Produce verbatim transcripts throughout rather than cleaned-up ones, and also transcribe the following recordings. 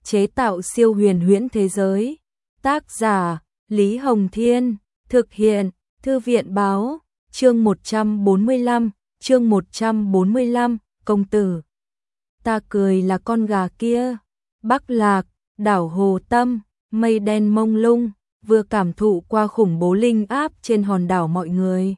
chế tạo siêu huyền huyễn thế giới. Tác giả, Lý Hồng Thiên, thực hiện, Thư viện Báo, chương một trăm bốn mươi lăm, chương một trăm bốn mươi lăm, công tử. Ta cười là con gà kia. Bắc Lạc, đảo Hồ Tâm, mây đen mông lung, vừa cảm thụ qua khủng bố linh áp trên hòn đảo, mọi người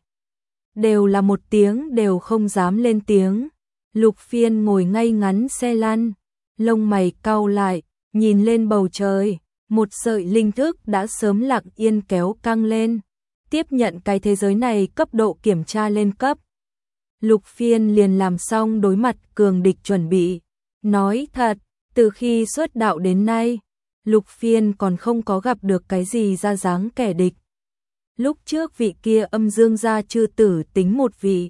đều là một tiếng đều không dám lên tiếng. Lục Phiên ngồi ngay ngắn xe lăn, lông mày cau lại, nhìn lên bầu trời, một sợi linh thức đã sớm lặng yên kéo căng lên, tiếp nhận cái thế giới này cấp độ kiểm tra lên cấp. Lục Phiên liền làm xong đối mặt cường địch chuẩn bị. Nói thật, từ khi xuất đạo đến nay, Lục Phiên còn không có gặp được cái gì ra dáng kẻ địch. Lúc trước vị kia âm dương gia chư tử tính một vị,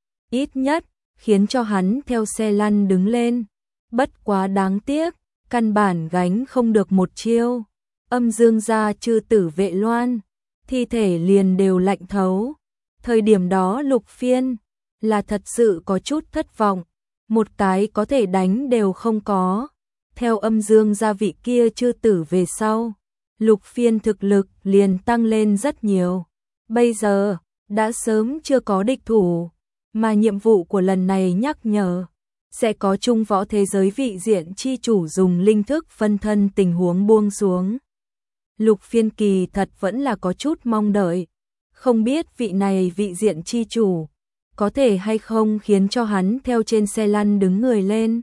ít nhất khiến cho hắn theo xe lăn đứng lên. Bất quá đáng tiếc, căn bản gánh không được một chiêu. Âm dương gia chư tử Vệ Loan, thi thể liền đều lạnh thấu. Thời điểm đó Lục Phiên là thật sự có chút thất vọng, một cái có thể đánh đều không có. Theo âm dương gia vị kia chư tử về sau, Lục Phiên thực lực liền tăng lên rất nhiều. Bây giờ, đã sớm chưa có địch thủ, mà nhiệm vụ của lần này nhắc nhở, sẽ có trung võ thế giới vị diện chi chủ dùng linh thức phân thân tình huống buông xuống. Lục Phiên kỳ thật vẫn là có chút mong đợi, không biết vị này vị diện chi chủ có thể hay không khiến cho hắn theo trên xe lăn đứng người lên.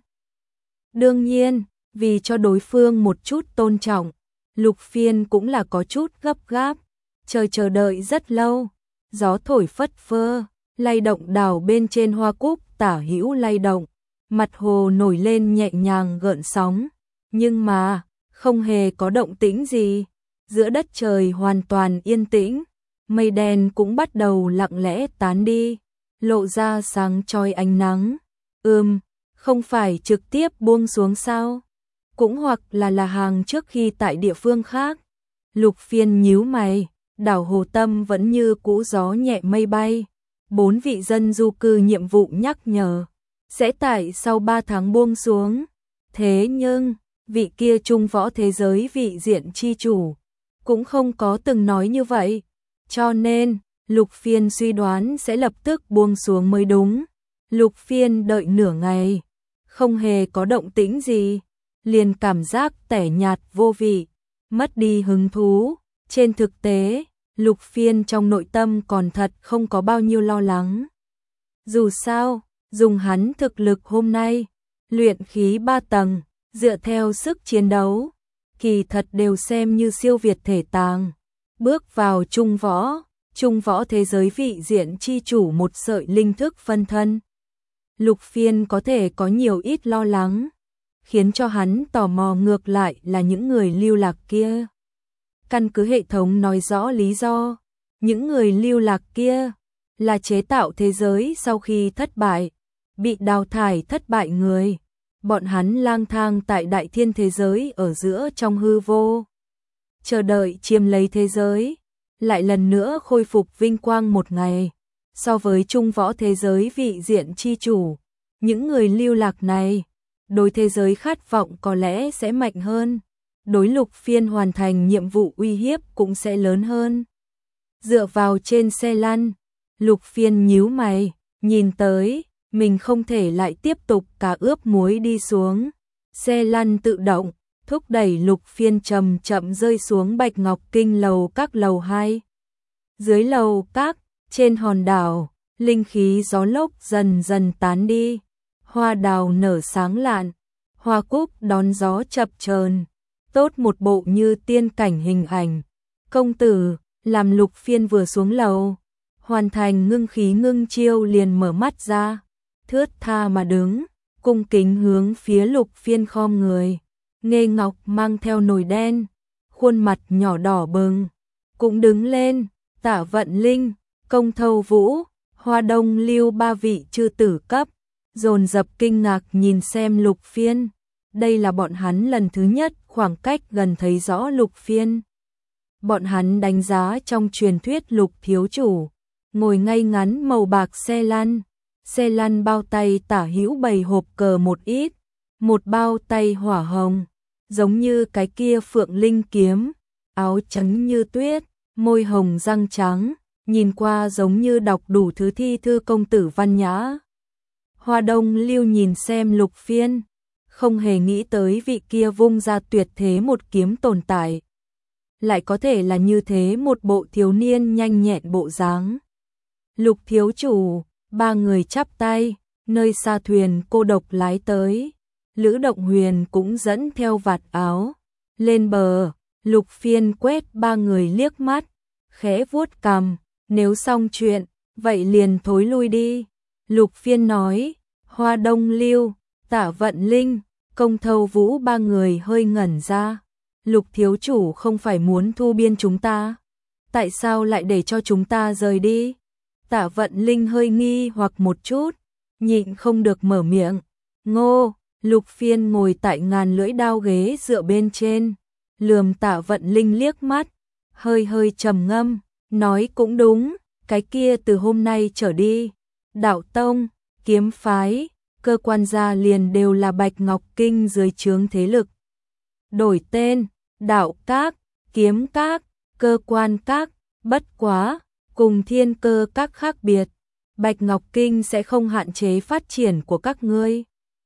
Đương nhiên, vì cho đối phương một chút tôn trọng, Lục Phiên cũng là có chút gấp gáp, chờ chờ đợi rất lâu. Gió thổi phất phơ, lay động đảo bên trên hoa cúc tả hữu lay động, mặt hồ nổi lên nhẹ nhàng gợn sóng, nhưng mà không hề có động tĩnh gì. Giữa đất trời hoàn toàn yên tĩnh, mây đen cũng bắt đầu lặng lẽ tán đi, lộ ra sáng chói ánh nắng. Ừm, không phải trực tiếp buông xuống sao? Cũng hoặc là là hàng trước khi tại địa phương khác. Lục Phiên nhíu mày, đảo Hồ Tâm vẫn như cũ gió nhẹ mây bay. Bốn vị dân du cư nhiệm vụ nhắc nhở, sẽ tại sau ba tháng buông xuống. Thế nhưng, vị kia trung võ thế giới vị diện chi chủ cũng không có từng nói như vậy. Cho nên, Lục Phiên suy đoán sẽ lập tức buông xuống mới đúng. Lục Phiên đợi nửa ngày, không hề có động tĩnh gì, liền cảm giác tẻ nhạt vô vị, mất đi hứng thú. Trên thực tế, Lục Phiên trong nội tâm còn thật không có bao nhiêu lo lắng. Dù sao, dùng hắn thực lực hôm nay, luyện khí ba tầng, dựa theo sức chiến đấu, kỳ thật đều xem như siêu việt thể tàng. Bước vào trung võ, trung võ thế giới vị diện chi chủ một sợi linh thức phân thân. Lục Phiên có thể có nhiều ít lo lắng, khiến cho hắn tò mò ngược lại là những người lưu lạc kia. Căn cứ hệ thống nói rõ lý do, những người lưu lạc kia là chế tạo thế giới sau khi thất bại, bị đào thải thất bại người. Bọn hắn lang thang tại đại thiên thế giới ở giữa trong hư vô, chờ đợi chiếm lấy thế giới, lại lần nữa khôi phục vinh quang một ngày. So với trung võ thế giới vị diện chi chủ, những người lưu lạc này, đối thế giới khát vọng có lẽ sẽ mạnh hơn, đối Lục Phiên hoàn thành nhiệm vụ uy hiếp cũng sẽ lớn hơn. Dựa vào trên xe lăn, Lục Phiên nhíu mày, nhìn tới, mình không thể lại tiếp tục cá ướp muối đi xuống. Xe lăn tự động, thúc đẩy Lục Phiên chậm chậm rơi xuống Bạch Ngọc Kinh lầu các lầu hai. Dưới lầu các, trên hòn đảo, linh khí gió lốc dần dần tán đi, hoa đào nở sáng lạn, hoa cúc đón gió chập chờn, tốt một bộ như tiên cảnh hình ảnh. Công tử, làm Lục Phiên vừa xuống lầu, hoàn thành ngưng khí ngưng chiêu liền mở mắt ra, thướt tha mà đứng, cung kính hướng phía Lục Phiên khom người. Nghê Ngọc mang theo nồi đen, khuôn mặt nhỏ đỏ bừng, cũng đứng lên. Tả Vận Linh, Công Thâu Vũ, Hoa Đông Lưu ba vị chư tử cấp, dồn dập kinh ngạc nhìn xem Lục Phiên. Đây là bọn hắn lần thứ nhất khoảng cách gần thấy rõ Lục Phiên. Bọn hắn đánh giá trong truyền thuyết Lục thiếu chủ, ngồi ngay ngắn màu bạc xe lăn, xe lăn bao tay tả hữu bầy hộp cờ một ít, một bao tay hỏa hồng, giống như cái kia Phượng Linh kiếm, áo trắng như tuyết, môi hồng răng trắng, nhìn qua giống như đọc đủ thứ thi thư công tử văn nhã. Hoa Đông Lưu nhìn xem Lục Phiên, không hề nghĩ tới vị kia vung ra tuyệt thế một kiếm tồn tại. Lại có thể là như thế một bộ thiếu niên nhanh nhẹn bộ dáng. Lục thiếu chủ, ba người chắp tay, nơi xa thuyền cô độc lái tới. Lữ Động Huyền cũng dẫn theo vạt áo. Lên bờ, Lục Phiên quét ba người liếc mắt, khẽ vuốt cằm, nếu xong chuyện, vậy liền thối lui đi. Lục Phiên nói, Hoa Đông Lưu, Tả Vận Linh, Công Thâu Vũ ba người hơi ngẩn ra. Lục thiếu chủ không phải muốn thu biên chúng ta? Tại sao lại để cho chúng ta rời đi? Tả Vận Linh hơi nghi hoặc một chút, nhịn không được mở miệng. Ngô, Lục Phiên ngồi tại ngàn lưỡi đao ghế dựa bên trên, lườm Tả Vận Linh liếc mắt, hơi hơi trầm ngâm, nói cũng đúng, cái kia từ hôm nay trở đi, đạo tông, kiếm phái, cơ quan gia liền đều là Bạch Ngọc Kinh dưới trướng thế lực. Đổi tên, đạo các, kiếm các, cơ quan các, bất quá, cùng thiên cơ các khác biệt. Bạch Ngọc Kinh sẽ không hạn chế phát triển của các ngươi.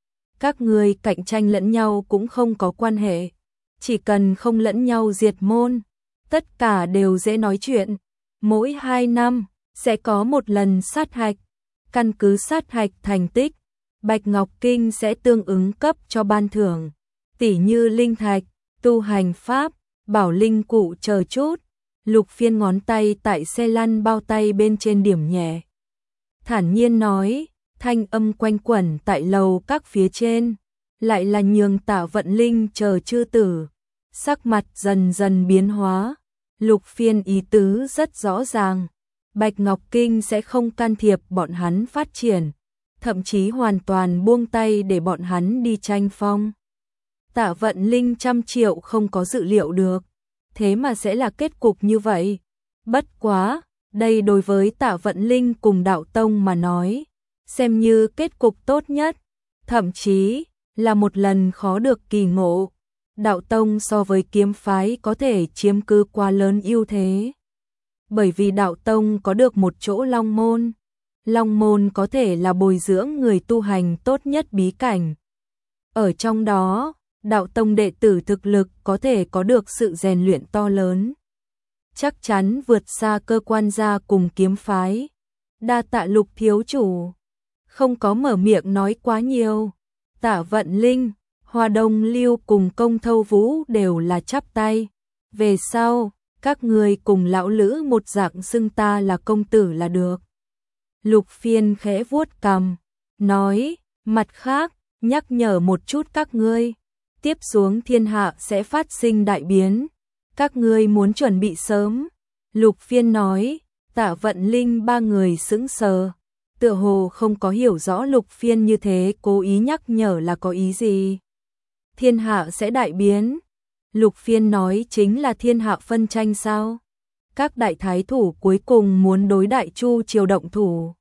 Các ngươi cạnh tranh lẫn nhau cũng không có quan hệ. Chỉ cần không lẫn nhau diệt môn, tất cả đều dễ nói chuyện. Mỗi hai năm, sẽ có một lần sát hạch. Căn cứ sát hạch thành tích, Bạch Ngọc Kinh sẽ tương ứng cấp cho ban thưởng. Tỉ như linh thạch, tu hành pháp, bảo linh cụ chờ chút. Lục Phiên ngón tay tại xe lăn bao tay bên trên điểm nhẹ. Thản nhiên nói, thanh âm quanh quẩn tại lầu các phía trên, lại là nhường Tả Vận Linh chờ chư tử. Sắc mặt dần dần biến hóa, Lục Phiên ý tứ rất rõ ràng. Bạch Ngọc Kinh sẽ không can thiệp bọn hắn phát triển, thậm chí hoàn toàn buông tay để bọn hắn đi tranh phong. Tả Vận Linh trăm triệu không có dự liệu được, thế mà sẽ là kết cục như vậy. Bất quá, đây đối với Tả Vận Linh cùng đạo tông mà nói, xem như kết cục tốt nhất, thậm chí là một lần khó được kỳ ngộ. Đạo tông so với kiếm phái có thể chiếm cứ quá lớn ưu thế. Bởi vì đạo tông có được một chỗ long môn. Long môn có thể là bồi dưỡng người tu hành tốt nhất bí cảnh. Ở trong đó, đạo tông đệ tử thực lực có thể có được sự rèn luyện to lớn. Chắc chắn vượt xa cơ quan gia cùng kiếm phái. Đa tạ Lục thiếu chủ. Không có mở miệng nói quá nhiều. Tả Vận Linh, Hoa Đông Lưu cùng Công Thâu Vũ đều là chắp tay. Về sau, các người cùng lão Lữ một dạng xưng ta là công tử là được. Lục Phiên khẽ vuốt cằm, nói, mặt khác, nhắc nhở một chút các ngươi, tiếp xuống thiên hạ sẽ phát sinh đại biến, các ngươi muốn chuẩn bị sớm. Lục Phiên nói, Tả Vận Linh ba người sững sờ, tựa hồ không có hiểu rõ Lục Phiên như thế cố ý nhắc nhở là có ý gì. Thiên hạ sẽ đại biến. Lục Phiên nói chính là thiên hạ phân tranh sao? Các đại thái thủ cuối cùng muốn đối Đại Chu triều động thủ.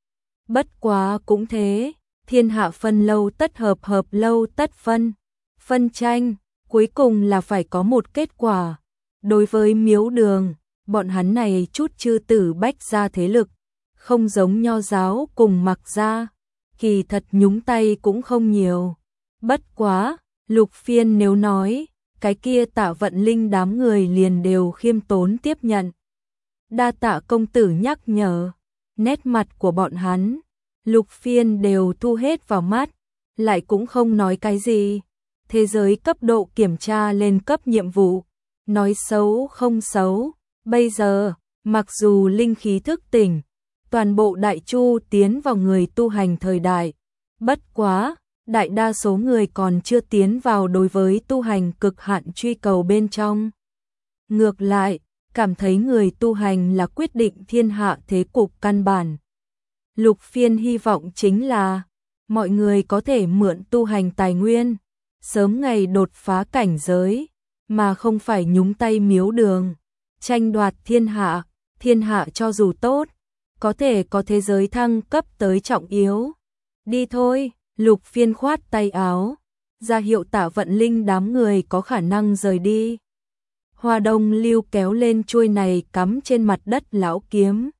Bất quá cũng thế, thiên hạ phân lâu tất hợp, hợp lâu tất phân. Phân tranh, cuối cùng là phải có một kết quả. Đối với Miếu Đường, bọn hắn này chút chư tử bách gia thế lực, không giống Nho giáo cùng Mặc gia, kỳ thật nhúng tay cũng không nhiều. Bất quá, Lục Phiên nếu nói, cái kia Tả Vận Linh đám người liền đều khiêm tốn tiếp nhận. Đa tạ công tử nhắc nhở, nét mặt của bọn hắn, Lục Phiên đều thu hết vào mắt, lại cũng không nói cái gì. Thế giới cấp độ kiểm tra lên cấp nhiệm vụ, nói xấu không xấu, bây giờ, mặc dù linh khí thức tỉnh, toàn bộ Đại Chu tiến vào người tu hành thời đại, bất quá, đại đa số người còn chưa tiến vào đối với tu hành cực hạn truy cầu bên trong. Ngược lại, cảm thấy người tu hành là quyết định thiên hạ thế cục căn bản. Lục Phiên hy vọng chính là mọi người có thể mượn tu hành tài nguyên, sớm ngày đột phá cảnh giới, mà không phải nhúng tay Miếu Đường, tranh đoạt thiên hạ. Thiên hạ cho dù tốt, có thể có thế giới thăng cấp tới trọng yếu. Đi thôi. Lục Phiên khoát tay áo, ra hiệu Tạ Vận Linh đám người có khả năng rời đi. Hoa Đông Lưu kéo lên chuôi này cắm trên mặt đất lão kiếm.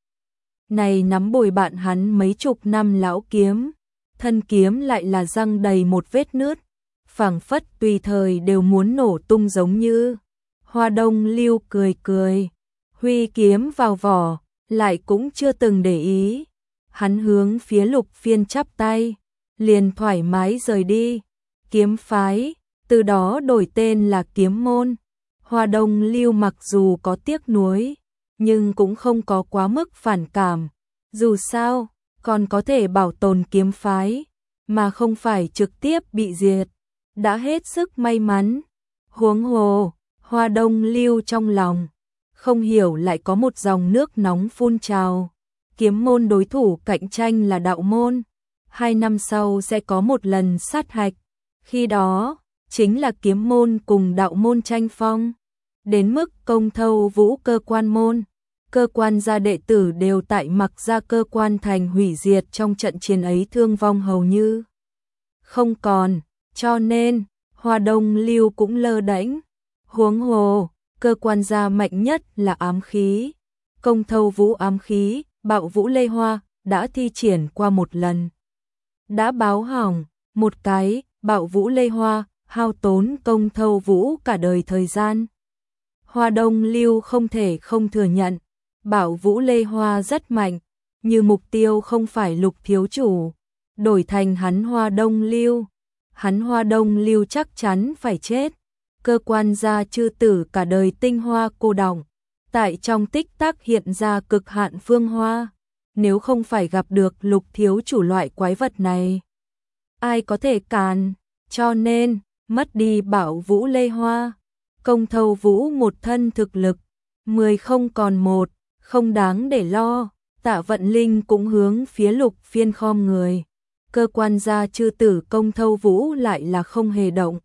Này nắm bồi bạn hắn mấy chục năm lão kiếm, thân kiếm lại là răng đầy một vết nứt, phảng phất tùy thời đều muốn nổ tung giống như. Hoa Đông Lưu cười cười, huy kiếm vào vỏ, lại cũng chưa từng để ý. Hắn hướng phía Lục Phiên chắp tay, liền thoải mái rời đi. Kiếm phái, từ đó đổi tên là Kiếm môn. Hoa Đông Lưu mặc dù có tiếc nuối, nhưng cũng không có quá mức phản cảm. Dù sao, còn có thể bảo tồn kiếm phái, mà không phải trực tiếp bị diệt. Đã hết sức may mắn. Huống hồ, Hoa Đông Lưu trong lòng, không hiểu lại có một dòng nước nóng phun trào. Kiếm môn đối thủ cạnh tranh là đạo môn. Hai năm sau sẽ có một lần sát hạch. Khi đó, chính là kiếm môn cùng đạo môn tranh phong. Đến mức Công Thâu Vũ cơ quan môn, cơ quan gia đệ tử đều tại Mặc Gia cơ quan thành hủy diệt trong trận chiến ấy, thương vong hầu như không còn, cho nên Hoa Đông Lưu cũng lơ đễnh. Huống hồ, cơ quan gia mạnh nhất là ám khí. Công Thâu Vũ ám khí, Bạo Vũ Lê Hoa đã thi triển qua một lần, đã báo hỏng. Một cái Bạo Vũ Lê Hoa hao tốn Công Thâu Vũ cả đời thời gian. Hoa Đông Lưu không thể không thừa nhận, Bạo Vũ Lê Hoa rất mạnh, như mục tiêu không phải Lục thiếu chủ, đổi thành hắn Hoa Đông Lưu, hắn Hoa Đông Lưu chắc chắn phải chết. Cơ quan gia chư tử cả đời tinh hoa cô đọng, tại trong tích tắc hiện ra cực hạn phương hoa, nếu không phải gặp được Lục thiếu chủ loại quái vật này, ai có thể cản, cho nên mất đi Bạo Vũ Lê Hoa, Công Thâu Vũ một thân thực lực, mười không còn một, không đáng để lo. Tạ Vận Linh cũng hướng phía Lục Phiên khom người. Cơ quan gia chư tử Công Thâu Vũ lại là không hề động.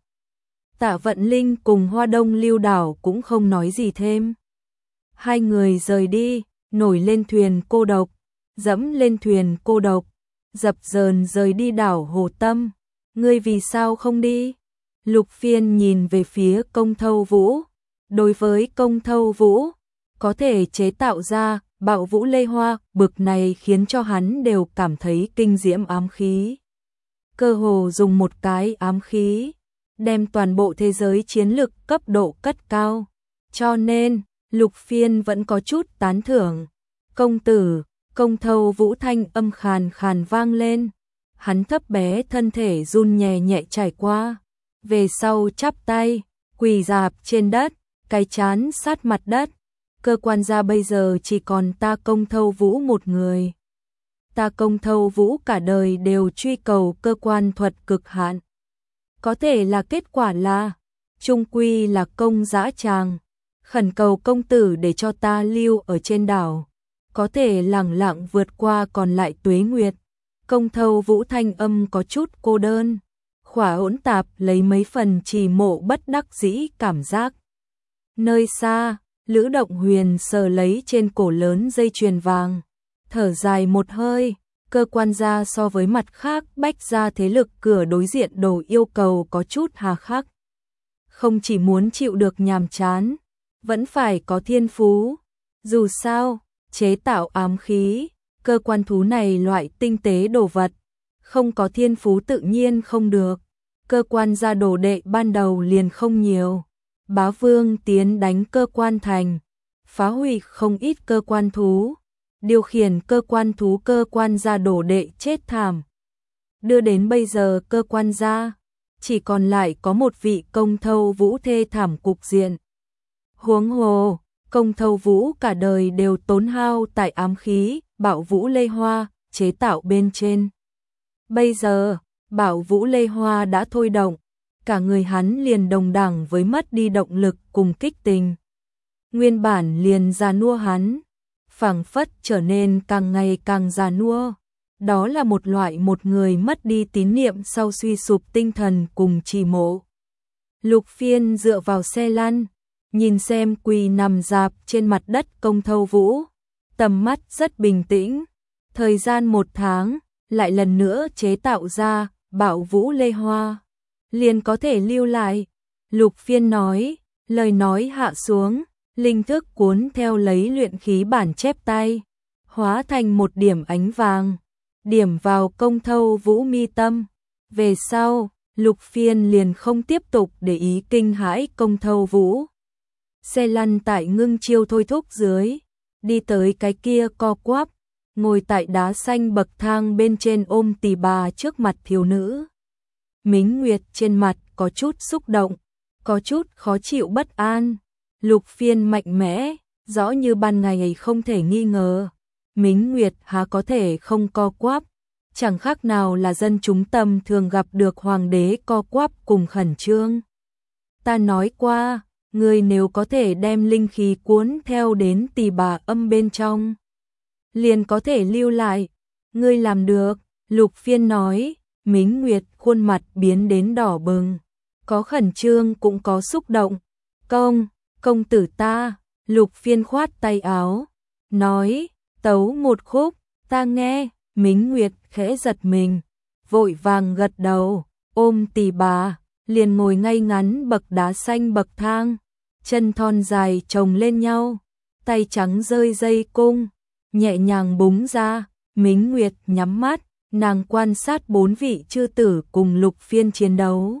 Tạ Vận Linh cùng Hoa Đông Lưu đảo cũng không nói gì thêm. Hai người rời đi, nổi lên thuyền cô độc, dẫm lên thuyền cô độc, dập dờn rời đi đảo Hồ Tâm. Ngươi vì sao không đi? Lục Phiên nhìn về phía Công Thâu Vũ. Đối với Công Thâu Vũ, có thể chế tạo ra Bạo Vũ Lê Hoa bực này khiến cho hắn đều cảm thấy kinh diễm ám khí. Cơ hồ dùng một cái ám khí, đem toàn bộ thế giới chiến lực cấp độ cất cao. Cho nên, Lục Phiên vẫn có chút tán thưởng. Công tử, Công Thâu Vũ thanh âm khàn khàn vang lên. Hắn thấp bé thân thể run nhẹ nhẹ trải qua. Về sau chắp tay, quỳ rạp trên đất, cái chán sát mặt đất. Cơ quan gia bây giờ chỉ còn ta Công Thâu Vũ một người. Ta Công Thâu Vũ cả đời đều truy cầu cơ quan thuật cực hạn. Có thể là kết quả là, chung quy là công dã tràng. Khẩn cầu công tử để cho ta lưu ở trên đảo. Có thể lẳng lặng vượt qua còn lại tuế nguyệt. Công Thâu Vũ thanh âm có chút cô đơn. Khỏa hỗn tạp lấy mấy phần trì mộ bất đắc dĩ cảm giác. Nơi xa, Lữ Động Huyền sờ lấy trên cổ lớn dây chuyền vàng, thở dài một hơi. Cơ quan gia so với mặt khác bách gia thế lực cửa đối diện đồ yêu cầu có chút hà khắc. Không chỉ muốn chịu được nhàm chán, vẫn phải có thiên phú. Dù sao, chế tạo ám khí, cơ quan thú này loại tinh tế đồ vật, không có thiên phú tự nhiên không được. Cơ quan gia đồ đệ ban đầu liền không nhiều. Bá Vương tiến đánh cơ quan thành, phá hủy không ít cơ quan thú, điều khiển cơ quan thú cơ quan gia đồ đệ chết thảm. Đưa đến bây giờ cơ quan gia chỉ còn lại có một vị Công Thâu Vũ thê thảm cục diện. Huống hồ, Công Thâu Vũ cả đời đều tốn hao tại ám khí, Bạo Vũ Lê Hoa chế tạo bên trên. Bây giờ, Bạo Vũ Lê Hoa đã thôi động, cả người hắn liền đồng đẳng với mất đi động lực cùng kích tình. Nguyên bản liền già nua hắn, phảng phất trở nên càng ngày càng già nua. Đó là một loại một người mất đi tín niệm sau suy sụp tinh thần cùng trì mộ. Lục Phiên dựa vào xe lăn, nhìn xem quỳ nằm rạp trên mặt đất Công Thâu Vũ, tầm mắt rất bình tĩnh. Thời gian một tháng, lại lần nữa chế tạo ra Bạo Vũ Lê Hoa. liền có thể lưu lại. Lục Phiên nói, lời nói hạ xuống, linh thức cuốn theo lấy luyện khí bản chép tay, hóa thành một điểm ánh vàng, điểm vào Công Thâu Vũ mi tâm. Về sau, Lục Phiên liền không tiếp tục để ý kinh hãi Công Thâu Vũ. Xe lăn tại Ngưng Chiêu thôi thúc dưới, đi tới cái kia co quắp, ngồi tại đá xanh bậc thang bên trên ôm tỳ bà trước mặt thiếu nữ. Mính Nguyệt trên mặt có chút xúc động, có chút khó chịu bất an. Lục Phiên mạnh mẽ, rõ như ban ngày không thể nghi ngờ. Mính Nguyệt há có thể không co quắp, chẳng khác nào là dân chúng tầm thường gặp được hoàng đế co quắp cùng khẩn trương. Ta nói qua, người nếu có thể đem linh khí cuốn theo đến tỳ bà âm bên trong, liền có thể lưu lại. Ngươi làm được, Lục Phiên nói. Mính Nguyệt khuôn mặt biến đến đỏ bừng, có khẩn trương cũng có xúc động. Công, công tử ta, Lục Phiên khoát tay áo, nói, tấu một khúc, ta nghe. Mính Nguyệt khẽ giật mình, vội vàng gật đầu, ôm tỳ bà, liền ngồi ngay ngắn bậc đá xanh bậc thang, chân thon dài chồng lên nhau, tay trắng rơi dây cung, nhẹ nhàng búng ra. Mính Nguyệt nhắm mắt, nàng quan sát bốn vị chư tử cùng Lục Phiên chiến đấu,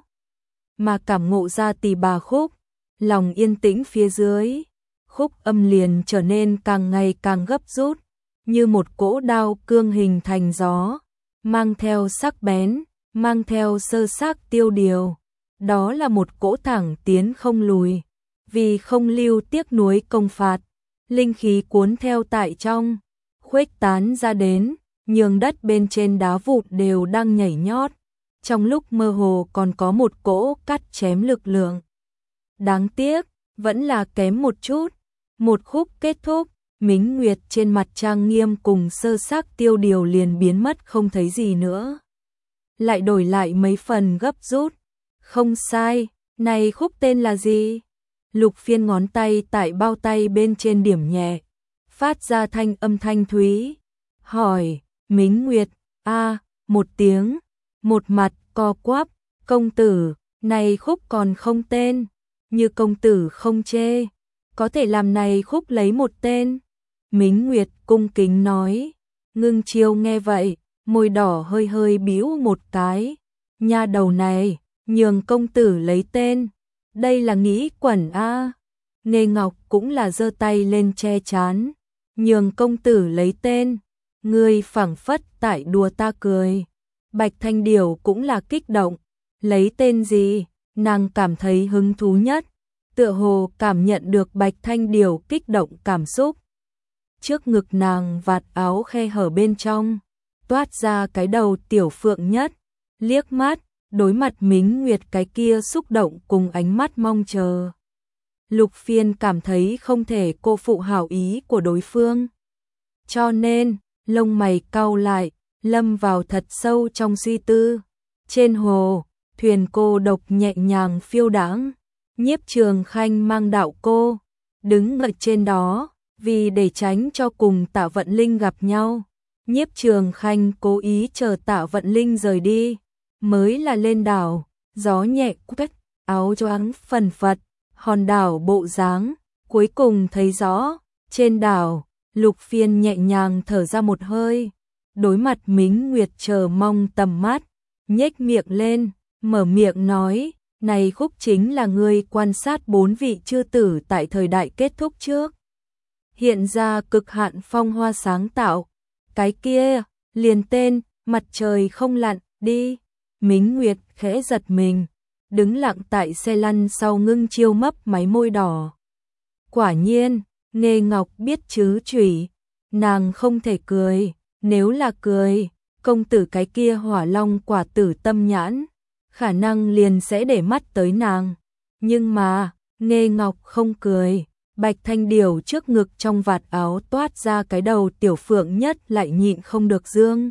mà cảm ngộ ra tỳ bà khúc, lòng yên tĩnh phía dưới. Khúc âm liền trở nên càng ngày càng gấp rút, như một cỗ đao cương hình thành gió, mang theo sắc bén, mang theo sơ xác tiêu điều. Đó là một cỗ thẳng tiến không lùi, vì không lưu tiếc nuối công phạt, linh khí cuốn theo tại trong, khuếch tán ra đến, nhường đất bên trên đá vụt đều đang nhảy nhót. Trong lúc mơ hồ còn có một cỗ cắt chém lực lượng. Đáng tiếc, vẫn là kém một chút. Một khúc kết thúc, Mính Nguyệt trên mặt trang nghiêm cùng sơ xác tiêu điều liền biến mất không thấy gì nữa. Lại đổi lại mấy phần gấp rút. Không sai, này khúc tên là gì? Lục Phiên ngón tay tại bao tay bên trên điểm nhẹ, phát ra thanh âm thanh thúy. Hỏi, Mính Nguyệt, a một tiếng, một mặt co quắp, công tử, này khúc còn không tên, như công tử không chê, có thể làm này khúc lấy một tên. Mính Nguyệt cung kính nói. Ngưng Chiêu nghe vậy, môi đỏ hơi hơi bĩu một cái. Nha đầu này, nhường công tử lấy tên, đây là nghĩ quẩn a. Nghê Ngọc cũng là giơ tay lên che chán. Nhường công tử lấy tên, ngươi phảng phất tại đùa ta cười. Bạch Thanh Điểu cũng là kích động. Lấy tên gì, nàng cảm thấy hứng thú nhất, tựa hồ cảm nhận được Bạch Thanh Điểu kích động cảm xúc. Trước ngực nàng vạt áo khe hở bên trong, toát ra cái đầu tiểu phượng nhất, liếc mắt, đối mặt Mính Nguyệt cái kia xúc động cùng ánh mắt mong chờ. Lục Phiên cảm thấy không thể cô phụ hảo ý của đối phương. Cho nên, lông mày cau lại, lâm vào thật sâu trong suy tư. Trên hồ, thuyền cô độc nhẹ nhàng phiêu đãng, Nhiếp Trường Khanh mang đạo cô, đứng ở trên đó, vì để tránh cho cùng Tạ Vận Linh gặp nhau. Nhiếp Trường Khanh cố ý chờ Tạ Vận Linh rời đi, mới là lên đảo, gió nhẹ quét, áo choàng phần phật, hòn đảo bộ dáng, cuối cùng thấy rõ, trên đảo, Lục Phiên nhẹ nhàng thở ra một hơi, đối mặt Mính Nguyệt chờ mong tầm mắt, nhếch miệng lên, mở miệng nói, này khúc chính là ngươi quan sát bốn vị chư tử tại thời đại kết thúc trước. Hiện ra cực hạn phong hoa sáng tạo, cái kia, liền tên, mặt trời không lặn, đi. Mính Nguyệt khẽ giật mình, đứng lặng tại xe lăn sau Ngưng Chiêu mấp máy môi đỏ. Quả nhiên, Nghê Ngọc biết chứ chủy, nàng không thể cười, nếu là cười, công tử cái kia hỏa long quả tử tâm nhãn, khả năng liền sẽ để mắt tới nàng. Nhưng mà, Nghê Ngọc không cười, Bạch Thanh Điểu trước ngực trong vạt áo toát ra cái đầu tiểu phượng nhất lại nhịn không được dương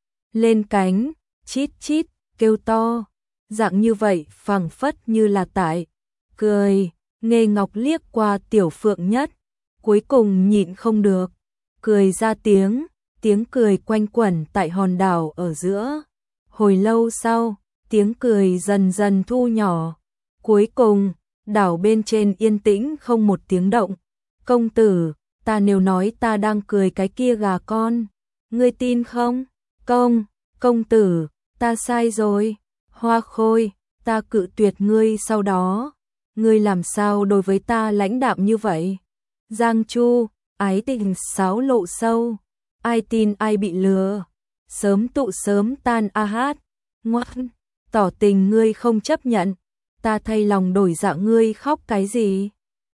lên cánh, chít chít, kêu to, dạng như vậy phảng phất như là tại cười. Nghê Ngọc liếc qua tiểu phượng nhất, cuối cùng nhịn không được, cười ra tiếng, tiếng cười quanh quẩn tại hòn đảo ở giữa. Hồi lâu sau, tiếng cười dần dần thu nhỏ. Cuối cùng, đảo bên trên yên tĩnh không một tiếng động. Công tử, ta nếu nói ta đang cười cái kia gà con, ngươi tin không? Công, công tử, ta sai rồi. Hoa Khôi, ta cự tuyệt ngươi sau đó. Ngươi làm sao đối với ta lãnh đạm như vậy? Giang Chu, ái tình sáo lộ sâu. Ai tin ai bị lừa. Sớm tụ sớm tan a hát. Ngoan, tỏ tình ngươi không chấp nhận. Ta thay lòng đổi dạ ngươi khóc cái gì?